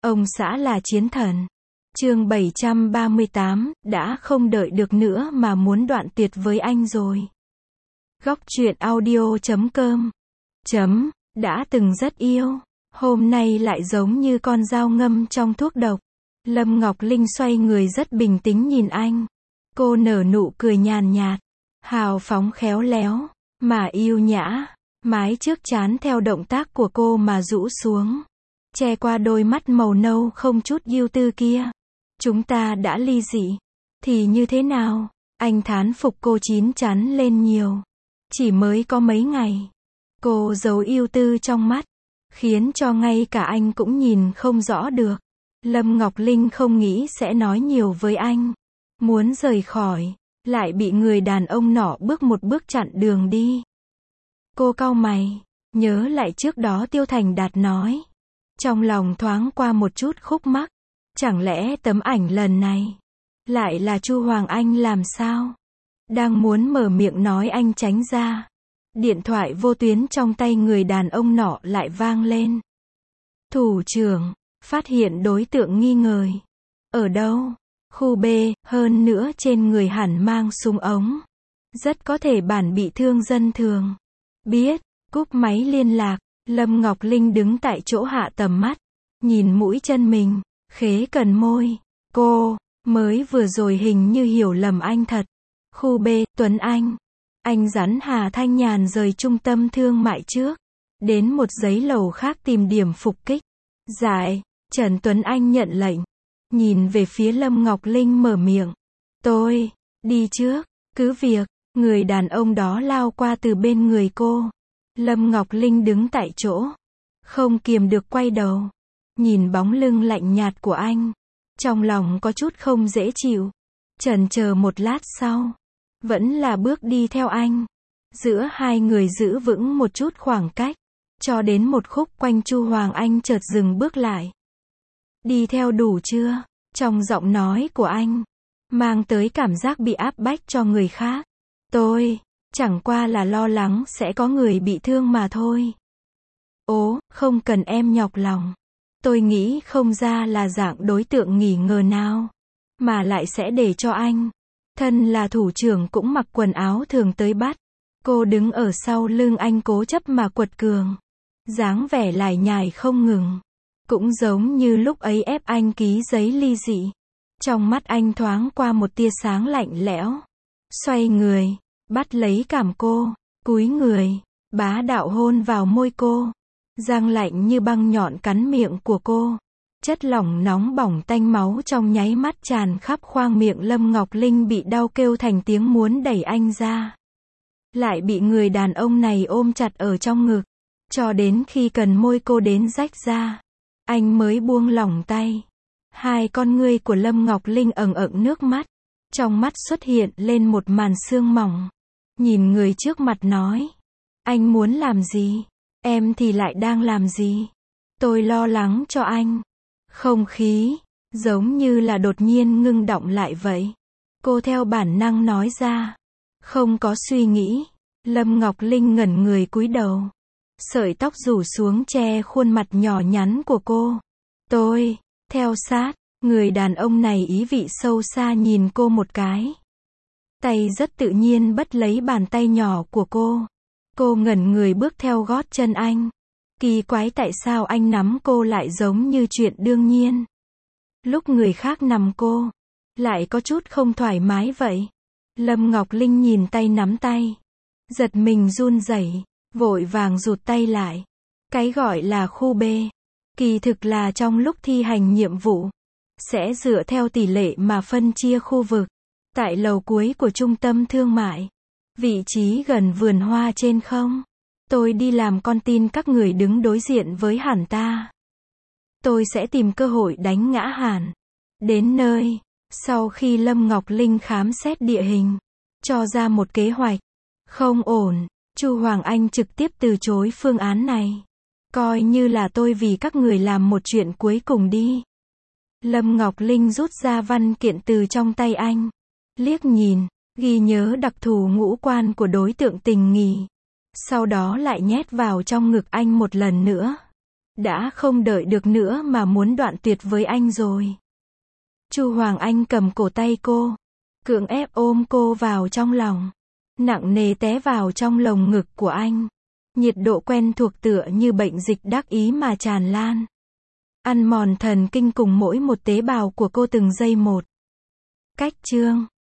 Ông xã là chiến thần. Chương 738, đã không đợi được nữa mà muốn đoạn tuyệt với anh rồi. Góc truyện audio.com đã từng rất yêu, hôm nay lại giống như con dao ngâm trong thuốc độc. Lâm Ngọc Linh xoay người rất bình tĩnh nhìn anh. Cô nở nụ cười nhàn nhạt, hào phóng khéo léo, mà yêu nhã. Mái trước trán theo động tác của cô mà rũ xuống, che qua đôi mắt màu nâu không chút ưu tư kia. Chúng ta đã ly dị, thì như thế nào? Anh thán phục cô chín chắn lên nhiều. Chỉ mới có mấy ngày, cô giấu ưu tư trong mắt, khiến cho ngay cả anh cũng nhìn không rõ được. Lâm Ngọc Linh không nghĩ sẽ nói nhiều với anh. Muốn rời khỏi, lại bị người đàn ông nọ bước một bước chặn đường đi. Cô cau mày, nhớ lại trước đó Tiêu Thành Đạt nói. Trong lòng thoáng qua một chút khúc mắc. Chẳng lẽ tấm ảnh lần này lại là Chu Hoàng Anh làm sao? Đang muốn mở miệng nói anh tránh ra. Điện thoại vô tuyến trong tay người đàn ông nọ lại vang lên. Thủ trưởng, phát hiện đối tượng nghi ngờ. Ở đâu? Khu B, hơn nữa trên người hẳn mang súng ống. Rất có thể bản bị thương dân thường. Biết, cúp máy liên lạc, Lâm Ngọc Linh đứng tại chỗ hạ tầm mắt, nhìn mũi chân mình, khế cần môi. Cô, mới vừa rồi hình như hiểu lầm anh thật. Khu B, Tuấn Anh. Anh dẫn Hà Thanh Nhàn rời trung tâm thương mại trước, đến một giấy lầu khác tìm điểm phục kích. Dạ, Trần Tuấn Anh nhận lệnh, nhìn về phía Lâm Ngọc Linh mở miệng. Tôi, đi trước, cứ việc. Người đàn ông đó lao qua từ bên người cô. Lâm Ngọc Linh đứng tại chỗ, không kiềm được quay đầu, nhìn bóng lưng lạnh nhạt của anh. Trong lòng có chút không dễ chịu. Chần chờ một lát sau, vẫn là bước đi theo anh. Giữa hai người giữ vững một chút khoảng cách, cho đến một khúc quanh Chu Hoàng Anh chợt dừng bước lại. Đi theo đủ chưa? Trong giọng nói của anh, mang tới cảm giác bị áp bách cho người khác. Tôi, chẳng qua là lo lắng sẽ có người bị thương mà thôi. Ố, không cần em nhọc lòng. Tôi nghĩ không ra là dạng đối tượng nghỉ ngờ nào, mà lại sẽ để cho anh, thân là thủ trưởng cũng mặc quần áo thường tới bắt. Cô đứng ở sau lưng anh cố chấp mà quật cường, dáng vẻ lải nhải không ngừng. Cũng giống như lúc ấy ép anh ký giấy ly dị. Trong mắt anh thoáng qua một tia sáng lạnh lẽo. Xoay người, bắt lấy cằm cô, cúi người, bá đạo hôn vào môi cô. Răng lạnh như băng nhọn cắn miệng của cô. Chất lỏng nóng bỏng tanh máu trong nháy mắt tràn khắp khoang miệng. Lâm Ngọc Linh bị đau kêu thành tiếng muốn đẩy anh ra. Lại bị người đàn ông này ôm chặt ở trong ngực. Cho đến khi cần môi cô đến rách ra, anh mới buông lỏng tay. Hai con ngươi của Lâm Ngọc Linh ẩn ẩn nước mắt. Trong mắt xuất hiện lên một màn sương mỏng. Nhìn người trước mặt nói. Anh muốn làm gì? Em thì lại đang làm gì? Tôi lo lắng cho anh. Không khí, giống như là đột nhiên ngưng đọng lại vậy. Cô theo bản năng nói ra. Không có suy nghĩ. Lâm Ngọc Linh ngẩn người cúi đầu. Sợi tóc rủ xuống che khuôn mặt nhỏ nhắn của cô. Tôi, theo sát. Người đàn ông này ý vị sâu xa nhìn cô một cái. Tay rất tự nhiên bắt lấy bàn tay nhỏ của cô. Cô ngẩn người bước theo gót chân anh. Kỳ quái tại sao anh nắm cô lại giống như chuyện đương nhiên. Lúc người khác nắm cô, lại có chút không thoải mái vậy. Lâm Ngọc Linh nhìn tay nắm tay. Giật mình run rẩy, vội vàng rụt tay lại. Cái gọi là khu B, kỳ thực là trong lúc thi hành nhiệm vụ, sẽ dựa theo tỷ lệ mà phân chia khu vực. Tại lầu cuối của trung tâm thương mại, vị trí gần vườn hoa trên không. Tôi đi làm con tin các người đứng đối diện với hẳn ta. Tôi sẽ tìm cơ hội đánh ngã hẳn. Đến nơi, sau khi Lâm Ngọc Linh khám xét địa hình, cho ra một kế hoạch. Không ổn, Chu Hoàng Anh trực tiếp từ chối phương án này. Coi như là tôi vì các người làm một chuyện cuối cùng đi. Lâm Ngọc Linh rút ra văn kiện từ trong tay anh. Liếc nhìn, ghi nhớ đặc thù ngũ quan của đối tượng tình nghì. Sau đó lại nhét vào trong ngực anh một lần nữa. Đã không đợi được nữa mà muốn đoạn tuyệt với anh rồi. Chu Hoàng Anh cầm cổ tay cô, cưỡng ép ôm cô vào trong lòng, nặng nề té vào trong lồng ngực của anh. Nhiệt độ quen thuộc tựa như bệnh dịch đắc ý mà tràn lan, ăn mòn thần kinh cùng mỗi một tế bào của cô từng giây một. Cách chương